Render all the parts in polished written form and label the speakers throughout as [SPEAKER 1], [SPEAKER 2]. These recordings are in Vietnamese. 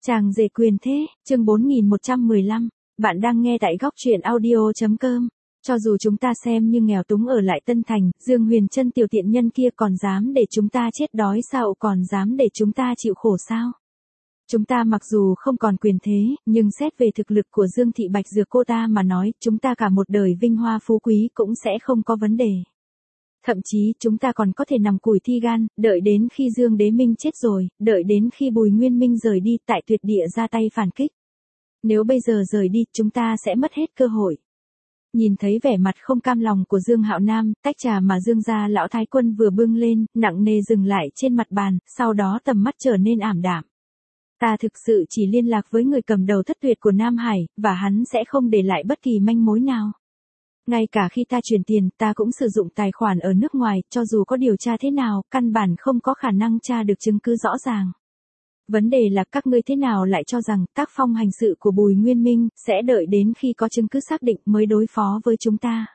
[SPEAKER 1] Chàng rể quyền thế, chương 4115, bạn đang nghe tại góc truyện audio.com. Cho dù chúng ta xem như nghèo túng ở lại Tân Thành, Dương Huyền Trân tiểu tiện nhân kia còn dám để chúng ta chết đói sao, còn dám để chúng ta chịu khổ sao? Chúng ta mặc dù không còn quyền thế, nhưng xét về thực lực của Dương Thị Bạch Dược cô ta mà nói, chúng ta cả một đời vinh hoa phú quý cũng sẽ không có vấn đề. Thậm chí chúng ta còn có thể nằm cùi thi gan, đợi đến khi Dương Đế Minh chết rồi, đợi đến khi Bùi Nguyên Minh rời đi tại tuyệt địa ra tay phản kích. Nếu bây giờ rời đi, chúng ta sẽ mất hết cơ hội. Nhìn thấy vẻ mặt không cam lòng của Dương Hạo Nam, tách trà mà Dương gia lão thái quân vừa bưng lên, nặng nề dừng lại trên mặt bàn, sau đó tầm mắt trở nên ảm đạm. Ta thực sự chỉ liên lạc với người cầm đầu thất tuyệt của Nam Hải, và hắn sẽ không để lại bất kỳ manh mối nào. Ngay cả khi ta chuyển tiền, ta cũng sử dụng tài khoản ở nước ngoài, cho dù có điều tra thế nào, căn bản không có khả năng tra được chứng cứ rõ ràng. Vấn đề là các ngươi thế nào lại cho rằng tác phong hành sự của Bùi Nguyên Minh sẽ đợi đến khi có chứng cứ xác định mới đối phó với chúng ta.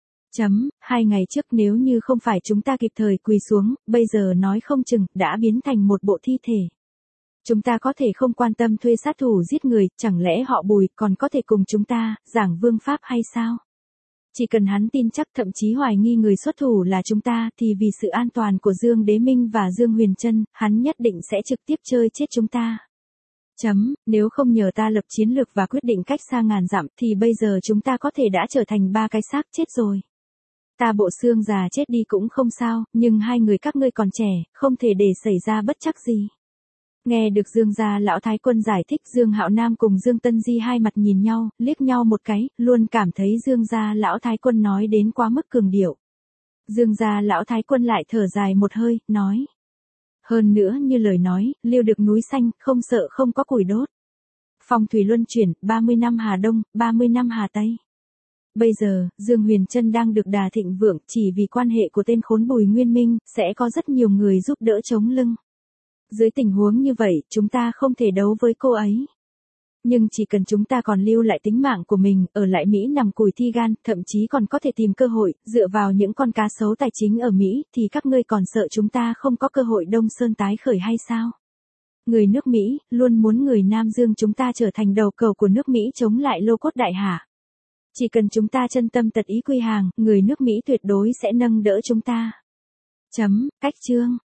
[SPEAKER 1] 2 ngày trước nếu như không phải chúng ta kịp thời quỳ xuống, bây giờ nói không chừng đã biến thành một bộ thi thể. Chúng ta có thể không quan tâm thuê sát thủ giết người, chẳng lẽ họ Bùi còn có thể cùng chúng ta giảng vương pháp hay sao? Chỉ cần hắn tin chắc, thậm chí hoài nghi người xuất thủ là chúng ta, thì vì sự an toàn của Dương Đế Minh và Dương Huyền Trân, hắn nhất định sẽ trực tiếp chơi chết chúng ta. Nếu không nhờ ta lập chiến lược và quyết định cách xa ngàn dặm, thì bây giờ chúng ta có thể đã trở thành 3 cái xác chết rồi. Ta bộ xương già chết đi cũng không sao, nhưng hai người các ngươi còn trẻ, không thể để xảy ra bất trắc gì. Nghe được Dương gia lão thái quân giải thích, Dương Hạo Nam cùng Dương Tân Di hai mặt nhìn nhau, liếc nhau một cái, luôn cảm thấy Dương gia lão thái quân nói đến quá mức cường điệu. Dương gia lão thái quân lại thở dài một hơi, nói. Hơn nữa như lời nói, liêu được núi xanh, không sợ không có củi đốt. Phong thủy luân chuyển, 30 năm Hà Đông, 30 năm Hà Tây. Bây giờ, Dương Huyền Trân đang được đà thịnh vượng, chỉ vì quan hệ của tên khốn Bùi Nguyên Minh, sẽ có rất nhiều người giúp đỡ chống lưng. Dưới tình huống như vậy, chúng ta không thể đấu với cô ấy. Nhưng chỉ cần chúng ta còn lưu lại tính mạng của mình, ở lại Mỹ nằm cùi thi gan, thậm chí còn có thể tìm cơ hội, dựa vào những con cá sấu tài chính ở Mỹ, thì các ngươi còn sợ chúng ta không có cơ hội Đông Sơn tái khởi hay sao? Người nước Mỹ, luôn muốn người Nam Dương chúng ta trở thành đầu cầu của nước Mỹ chống lại lô cốt đại hạ. Chỉ cần chúng ta chân tâm tật ý quy hàng, người nước Mỹ tuyệt đối sẽ nâng đỡ chúng ta. Cách chương